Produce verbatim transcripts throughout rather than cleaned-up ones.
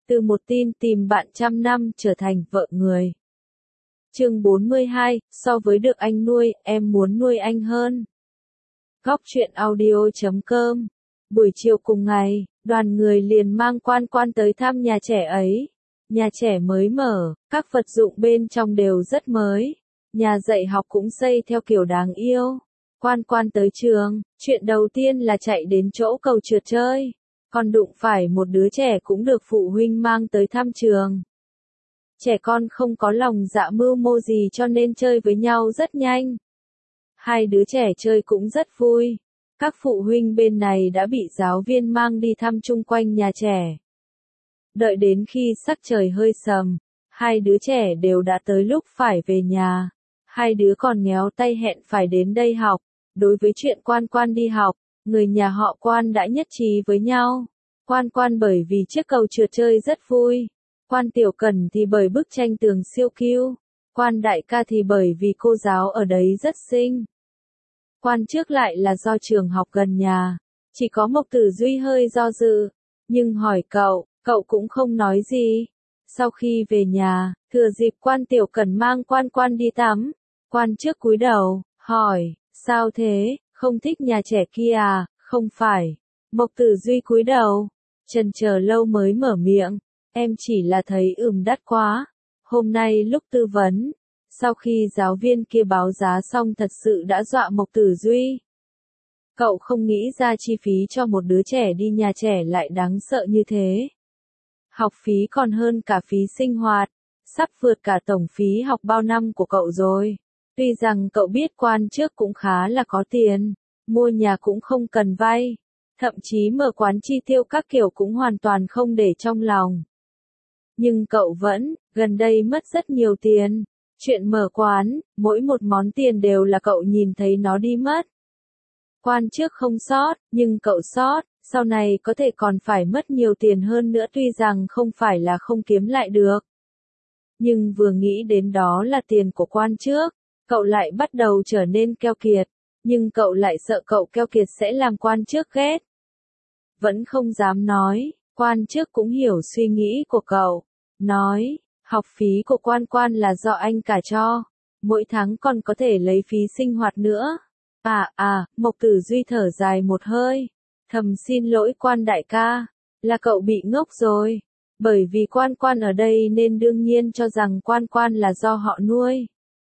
Từ một tin tìm bạn trăm năm trở thành vợ người. Chương bốn mươi hai, so với được anh nuôi, em muốn nuôi anh hơn. Góc truyện audio chấm com. Buổi chiều cùng ngày, đoàn người liền mang Quan Quan tới thăm nhà trẻ ấy. Nhà trẻ mới mở, các vật dụng bên trong đều rất mới. Nhà dạy học cũng xây theo kiểu đáng yêu. Quan Quan tới trường, chuyện đầu tiên là chạy đến chỗ cầu trượt chơi. Còn đụng phải một đứa trẻ cũng được phụ huynh mang tới thăm trường. Trẻ con không có lòng dạ mưu mô gì cho nên chơi với nhau rất nhanh. Hai đứa trẻ chơi cũng rất vui. Các phụ huynh bên này đã bị giáo viên mang đi thăm chung quanh nhà trẻ. Đợi đến khi sắc trời hơi sầm, hai đứa trẻ đều đã tới lúc phải về nhà. Hai đứa còn ngéo tay hẹn phải đến đây học. Đối với chuyện Quan Quan đi học, người nhà họ Quan đã nhất trí với nhau. Quan Quan bởi vì chiếc cầu trượt chơi rất vui. Quan Tiểu Cần thì bởi bức tranh tường siêu cute. Quan Đại Ca thì bởi vì cô giáo ở đấy rất xinh. Quan trước lại là do trường học gần nhà. Chỉ có Mộc Tử Duy hơi do dự. Nhưng hỏi cậu, cậu cũng không nói gì. Sau khi về nhà, thừa dịp Quan Tiểu Cần mang Quan Quan đi tắm. Quan trước cúi đầu, hỏi, sao thế, không thích nhà trẻ kia à, không phải. Mộc Tử Duy cúi đầu, chần chờ lâu mới mở miệng, em chỉ là thấy ừm đắt quá. Hôm nay lúc tư vấn, sau khi giáo viên kia báo giá xong thật sự đã dọa Mộc Tử Duy. Cậu không nghĩ ra chi phí cho một đứa trẻ đi nhà trẻ lại đáng sợ như thế. Học phí còn hơn cả phí sinh hoạt, sắp vượt cả tổng phí học bao năm của cậu rồi. Tuy rằng cậu biết Quan trước cũng khá là có tiền, mua nhà cũng không cần vay, thậm chí mở quán chi tiêu các kiểu cũng hoàn toàn không để trong lòng. Nhưng cậu vẫn, gần đây mất rất nhiều tiền. Chuyện mở quán, mỗi một món tiền đều là cậu nhìn thấy nó đi mất. Quan trước không sót, nhưng cậu sót, sau này có thể còn phải mất nhiều tiền hơn nữa tuy rằng không phải là không kiếm lại được. Nhưng vừa nghĩ đến đó là tiền của Quan trước, cậu lại bắt đầu trở nên keo kiệt, nhưng cậu lại sợ cậu keo kiệt sẽ làm Quan trước ghét. Vẫn không dám nói, Quan trước cũng hiểu suy nghĩ của cậu. Nói, học phí của Quan Quan là do anh cả cho, mỗi tháng còn có thể lấy phí sinh hoạt nữa. À à, Mộc Tử Duy thở dài một hơi, thầm xin lỗi Quan Đại Ca, là cậu bị ngốc rồi, bởi vì Quan Quan ở đây nên đương nhiên cho rằng Quan Quan là do họ nuôi.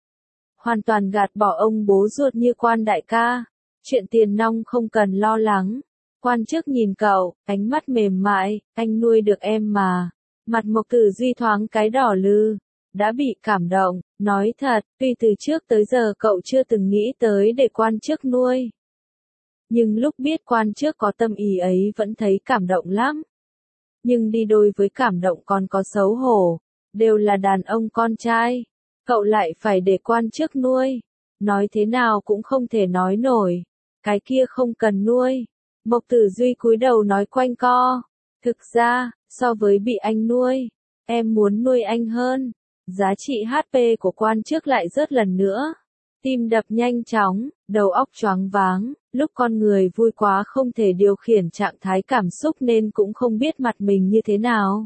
Hoàn toàn gạt bỏ ông bố ruột như Quan Đại Ca, chuyện tiền nong không cần lo lắng. Quan trước nhìn cậu, ánh mắt mềm mại, anh nuôi được em mà. Mặt Mộc Tử Duy thoáng cái đỏ lừ, đã bị cảm động, nói thật, tuy từ trước tới giờ cậu chưa từng nghĩ tới để Quan trước nuôi. Nhưng lúc biết Quan trước có tâm ý ấy vẫn thấy cảm động lắm. Nhưng đi đôi với cảm động còn có xấu hổ, đều là đàn ông con trai, cậu lại phải để Quan trước nuôi. Nói thế nào cũng không thể nói nổi, cái kia không cần nuôi. Mộc Tử Duy cúi đầu nói quanh co, thực ra, so với bị anh nuôi, em muốn nuôi anh hơn. Giá trị hát pê của Quan trước lại rớt lần nữa. Tim đập nhanh chóng, đầu óc choáng váng, lúc con người vui quá không thể điều khiển trạng thái cảm xúc nên cũng không biết mặt mình như thế nào.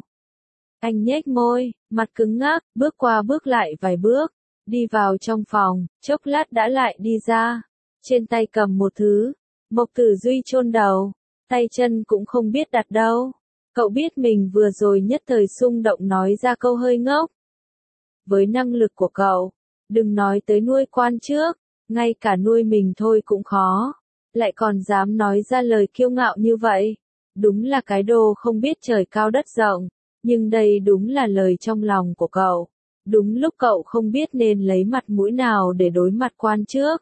Anh nhếch môi, mặt cứng ngắc, bước qua bước lại vài bước, đi vào trong phòng, chốc lát đã lại đi ra. Trên tay cầm một thứ, Mộc Tử Duy chôn đầu, tay chân cũng không biết đặt đâu. Cậu biết mình vừa rồi nhất thời xung động nói ra câu hơi ngốc. Với năng lực của cậu, đừng nói tới nuôi Quan trước, ngay cả nuôi mình thôi cũng khó. Lại còn dám nói ra lời kiêu ngạo như vậy. Đúng là cái đồ không biết trời cao đất rộng. Nhưng đây đúng là lời trong lòng của cậu. Đúng lúc cậu không biết nên lấy mặt mũi nào để đối mặt Quan trước.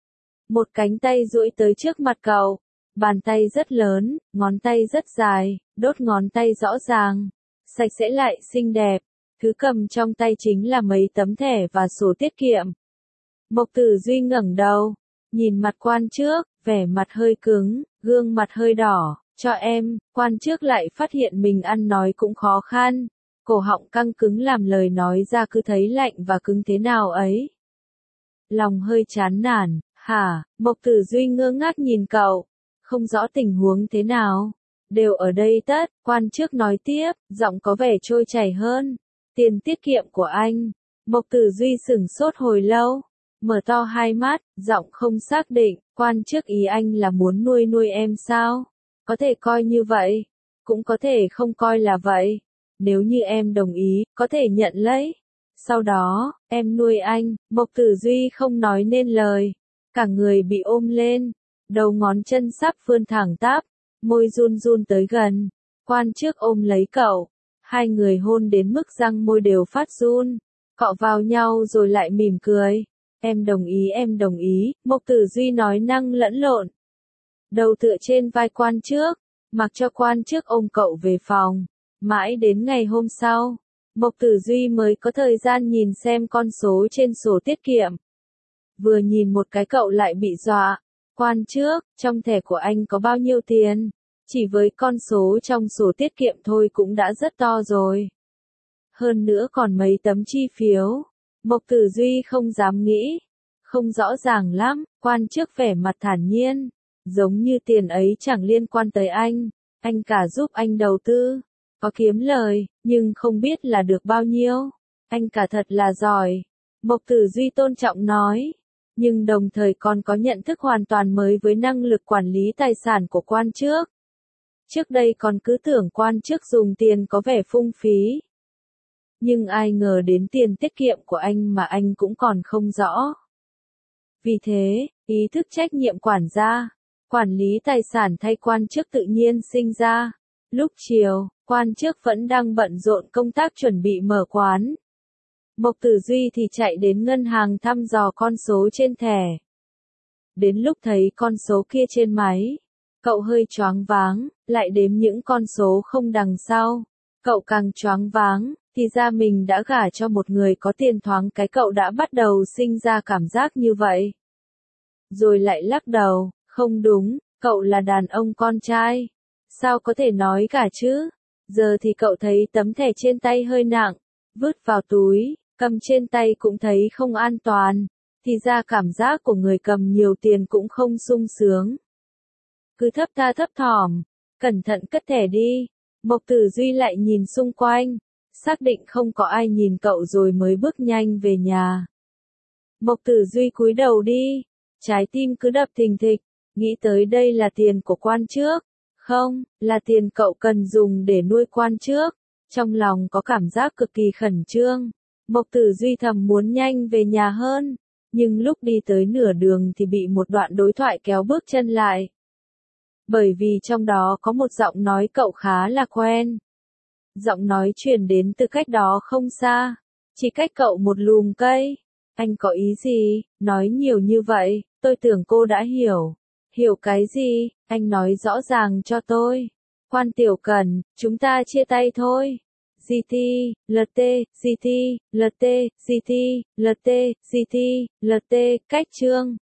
Một cánh tay duỗi tới trước mặt cậu. Bàn tay rất lớn, ngón tay rất dài, đốt ngón tay rõ ràng, sạch sẽ lại xinh đẹp. Thứ cầm trong tay chính là mấy tấm thẻ và sổ tiết kiệm. Mộc Tử Duy ngẩng đầu, nhìn mặt Quan trước, vẻ mặt hơi cứng, gương mặt hơi đỏ, cho em. Quan trước lại phát hiện mình ăn nói cũng khó khăn, cổ họng căng cứng làm lời nói ra cứ thấy lạnh và cứng thế nào ấy. Lòng hơi chán nản, hả? Mộc Tử Duy ngơ ngác nhìn cậu, không rõ tình huống thế nào. Đều ở đây tất, quan chức nói tiếp, giọng có vẻ trôi chảy hơn. Tiền tiết kiệm của anh. Mộc Tử Duy sửng sốt hồi lâu, mở to hai mắt, giọng không xác định, quan chức ý anh là muốn nuôi nuôi em sao? Có thể coi như vậy, cũng có thể không coi là vậy. Nếu như em đồng ý, có thể nhận lấy. Sau đó, em nuôi anh. Mộc Tử Duy không nói nên lời, cả người bị ôm lên, đầu ngón chân sắp vươn thẳng tắp, môi run run tới gần. Quan chức ôm lấy cậu, hai người hôn đến mức răng môi đều phát run, cọ vào nhau rồi lại mỉm cười. Em đồng ý, em đồng ý, Mộc Tử Duy nói năng lẫn lộn. Đầu tựa trên vai quan chức, mặc cho quan chức ôm cậu về phòng. Mãi đến ngày hôm sau, Mộc Tử Duy mới có thời gian nhìn xem con số trên sổ tiết kiệm. Vừa nhìn một cái cậu lại bị dọa. Quan chức, trong thẻ của anh có bao nhiêu tiền? Chỉ với con số trong sổ tiết kiệm thôi cũng đã rất to rồi. Hơn nữa còn mấy tấm chi phiếu. Mộc Tử Duy không dám nghĩ. Không rõ ràng lắm, quan chức vẻ mặt thản nhiên. Giống như tiền ấy chẳng liên quan tới anh. Anh cả giúp anh đầu tư. Có kiếm lời, nhưng không biết là được bao nhiêu. Anh cả thật là giỏi. Mộc Tử Duy tôn trọng nói. Nhưng đồng thời còn có nhận thức hoàn toàn mới với năng lực quản lý tài sản của quan chức. Trước đây còn cứ tưởng quan chức dùng tiền có vẻ phung phí. Nhưng ai ngờ đến tiền tiết kiệm của anh mà anh cũng còn không rõ. Vì thế, ý thức trách nhiệm quản gia, quản lý tài sản thay quan chức tự nhiên sinh ra. Lúc chiều, quan chức vẫn đang bận rộn công tác chuẩn bị mở quán. Mộc Tử Duy thì chạy đến ngân hàng thăm dò con số trên thẻ. Đến lúc thấy con số kia trên máy, cậu hơi choáng váng, lại đếm những con số không đằng sau. Cậu càng choáng váng, thì ra mình đã gả cho một người có tiền, thoáng cái cậu đã bắt đầu sinh ra cảm giác như vậy. Rồi lại lắc đầu, không đúng, cậu là đàn ông con trai. Sao có thể nói cả chứ? Giờ thì cậu thấy tấm thẻ trên tay hơi nặng, vứt vào túi, cầm trên tay cũng thấy không an toàn. Thì ra cảm giác của người cầm nhiều tiền cũng không sung sướng. Cứ thấp tha thấp thỏm, cẩn thận cất thẻ đi. Mộc Tử Duy lại nhìn xung quanh, xác định không có ai nhìn cậu rồi mới bước nhanh về nhà. Mộc Tử Duy cúi đầu đi, trái tim cứ đập thình thịch, nghĩ tới đây là tiền của quan chức. Không, là tiền cậu cần dùng để nuôi quan chức. Trong lòng có cảm giác cực kỳ khẩn trương. Mộc Tử Duy thầm muốn nhanh về nhà hơn. Nhưng lúc đi tới nửa đường thì bị một đoạn đối thoại kéo bước chân lại. Bởi vì trong đó có một giọng nói cậu khá là quen. Giọng nói truyền đến từ cách đó không xa. Chỉ cách cậu một lùm cây. Anh có ý gì? Nói nhiều như vậy, tôi tưởng cô đã hiểu. Hiểu cái gì? Anh nói rõ ràng cho tôi. Quan Tiểu Cần, chúng ta chia tay thôi. giê tê, lờ tê, giê tê, lờ tê, giê tê, lờ tê, giê tê, lờ tê, cách chương.